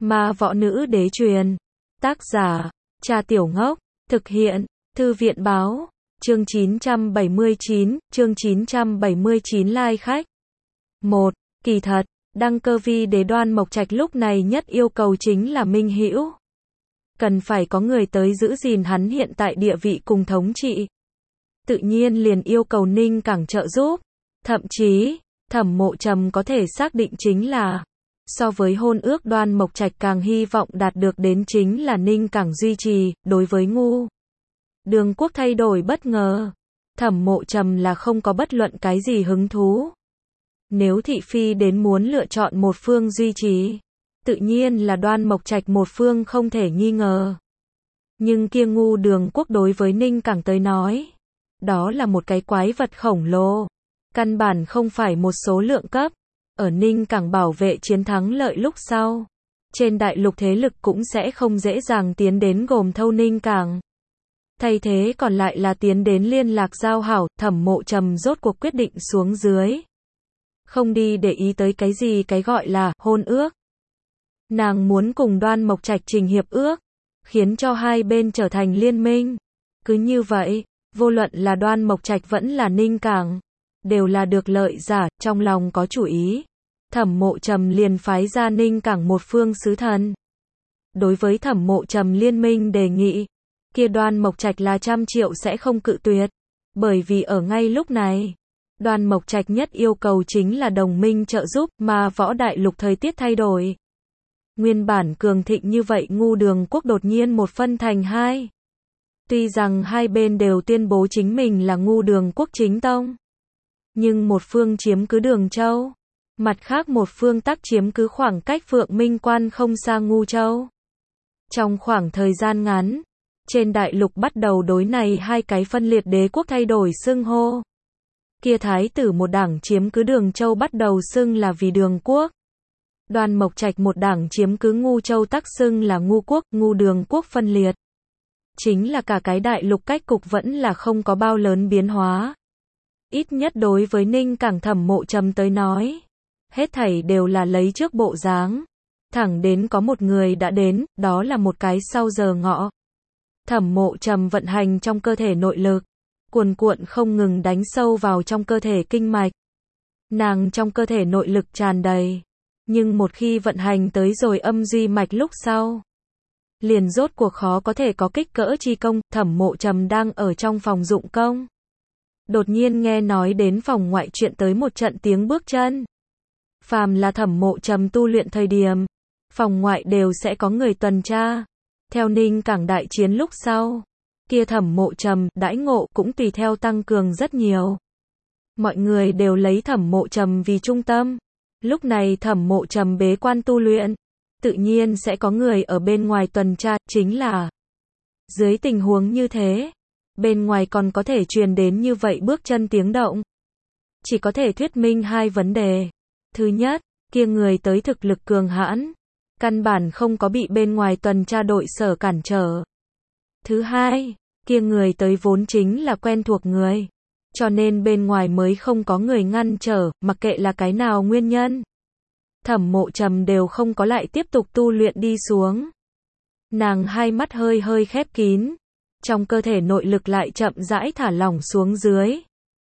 Ma võ nữ đế truyền. Tác giả, Cha Tiểu Ngốc. Thực hiện, Thư viện báo. Chương 979 lai khách. 1. Kỳ thật, Đăng Cơ Vi Đế Đoan Mộc Trạch lúc này nhất yêu cầu chính là minh hữu. Cần phải có người tới giữ gìn hắn hiện tại địa vị cùng thống trị. Tự nhiên liền yêu cầu Ninh Cảng trợ giúp. Thậm chí, Thẩm Mộ Trầm có thể xác định chính là, so với hôn ước Đoan Mộc Trạch càng hy vọng đạt được đến chính là Ninh Cảng duy trì. Đối với Ngu Đường Quốc thay đổi bất ngờ, Thẩm Mộ Trầm là không có bất luận cái gì hứng thú. Nếu thị phi đến muốn lựa chọn một phương duy trì, tự nhiên là Đoan Mộc Trạch một phương không thể nghi ngờ. Nhưng kia Ngu Đường Quốc đối với Ninh Cảng tới nói, đó là một cái quái vật khổng lồ, căn bản không phải một số lượng cấp. Ở Ninh Cảng bảo vệ chiến thắng lợi lúc sau, trên đại lục thế lực cũng sẽ không dễ dàng tiến đến gồm thâu Ninh Cảng. Thay thế còn lại là tiến đến liên lạc giao hảo. Thẩm Mộ Trầm rốt cuộc quyết định xuống dưới. Không đi để ý tới cái gì cái gọi là hôn ước. Nàng muốn cùng Đoan Mộc Trạch trình hiệp ước, khiến cho hai bên trở thành liên minh. Cứ như vậy, vô luận là Đoan Mộc Trạch vẫn là Ninh Cảng, đều là được lợi giả. Trong lòng có chủ ý, Thẩm Mộ Trầm liền phái ra Ninh Cảng một phương sứ thần. Đối với Thẩm Mộ Trầm liên minh đề nghị, kia Đoan Mộc Trạch là 100 triệu sẽ không cự tuyệt. Bởi vì ở ngay lúc này, Đoan Mộc Trạch nhất yêu cầu chính là đồng minh trợ giúp. Mà võ đại lục thời tiết thay đổi, nguyên bản cường thịnh như vậy Ngu Đường Quốc đột nhiên một phân thành hai. Tuy rằng hai bên đều tuyên bố chính mình là Ngu Đường Quốc chính tông, nhưng một phương chiếm cứ Đường Châu, mặt khác một phương tắc chiếm cứ khoảng cách Phượng Minh Quan không xa Ngu Châu. Trong khoảng thời gian ngắn, trên đại lục bắt đầu đối này hai cái phân liệt đế quốc thay đổi xưng hô. Kia thái tử một đảng chiếm cứ Đường Châu bắt đầu xưng là vì Đường Quốc. Đoan Mộc Trạch một đảng chiếm cứ Ngu Châu tắc xưng là Ngu Quốc. Ngu Đường Quốc phân liệt, chính là cả cái đại lục cách cục vẫn là không có bao lớn biến hóa. Ít nhất đối với Ninh Cảng Thẩm Mộ Trầm tới nói, hết thảy đều là lấy trước bộ dáng. Thẳng đến có một người đã đến, đó là một cái sau giờ ngọ. Thẩm Mộ Trầm vận hành trong cơ thể nội lực, cuồn cuộn không ngừng đánh sâu vào trong cơ thể kinh mạch. Nàng trong cơ thể nội lực tràn đầy, nhưng một khi vận hành tới rồi âm duy mạch lúc sau, liền rốt cuộc khó có thể có kích cỡ chi công. Thẩm Mộ Trầm đang ở trong phòng dụng công, đột nhiên nghe nói đến phòng ngoại chuyện tới một trận tiếng bước chân. Phàm là Thẩm Mộ Trầm tu luyện thời điểm, phòng ngoại đều sẽ có người tuần tra. Theo Ninh Cảng đại chiến lúc sau, kia Thẩm Mộ Trầm đãi ngộ cũng tùy theo tăng cường rất nhiều. Mọi người đều lấy Thẩm Mộ Trầm vì trung tâm. Lúc này Thẩm Mộ Trầm bế quan tu luyện, tự nhiên sẽ có người ở bên ngoài tuần tra. Chính là dưới tình huống như thế, bên ngoài còn có thể truyền đến như vậy bước chân tiếng động, chỉ có thể thuyết minh hai vấn đề. Thứ nhất, kia người tới thực lực cường hãn, căn bản không có bị bên ngoài tuần tra đội sở cản trở. Thứ hai, kia người tới vốn chính là quen thuộc người, cho nên bên ngoài mới không có người ngăn trở. Mặc kệ là cái nào nguyên nhân, Thẩm Mộ Trầm đều không có lại tiếp tục tu luyện đi xuống. Nàng hai mắt hơi hơi khép kín, trong cơ thể nội lực lại chậm rãi thả lỏng xuống dưới.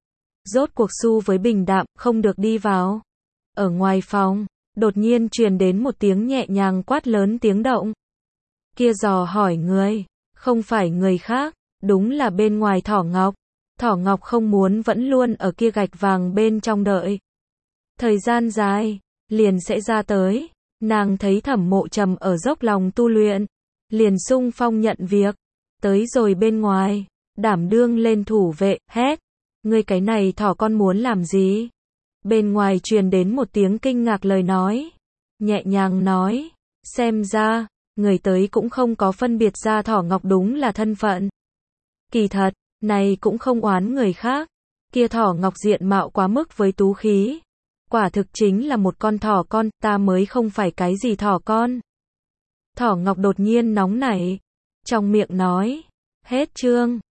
Rốt cuộc xu với bình đạm, không được đi vào. Ở ngoài phòng, đột nhiên truyền đến một tiếng nhẹ nhàng quát lớn tiếng động. Kia dò hỏi người, không phải người khác, đúng là bên ngoài Thỏ Ngọc. Thỏ Ngọc không muốn vẫn luôn ở kia gạch vàng bên trong đợi thời gian dài, liền sẽ ra tới. Nàng thấy Thẩm Mộ Trầm ở dốc lòng tu luyện, liền xung phong nhận việc. Tới rồi bên ngoài, đảm đương lên thủ vệ, hét: ngươi cái này thỏ con muốn làm gì? Bên ngoài truyền đến một tiếng kinh ngạc lời nói, nhẹ nhàng nói: xem ra, người tới cũng không có phân biệt ra Thỏ Ngọc đúng là thân phận. Kỳ thật, này cũng không oán người khác, kia Thỏ Ngọc diện mạo quá mức với tú khí, quả thực chính là một con thỏ con, ta mới không phải cái gì thỏ con. Thỏ Ngọc đột nhiên nóng nảy, trong miệng nói: hết chương.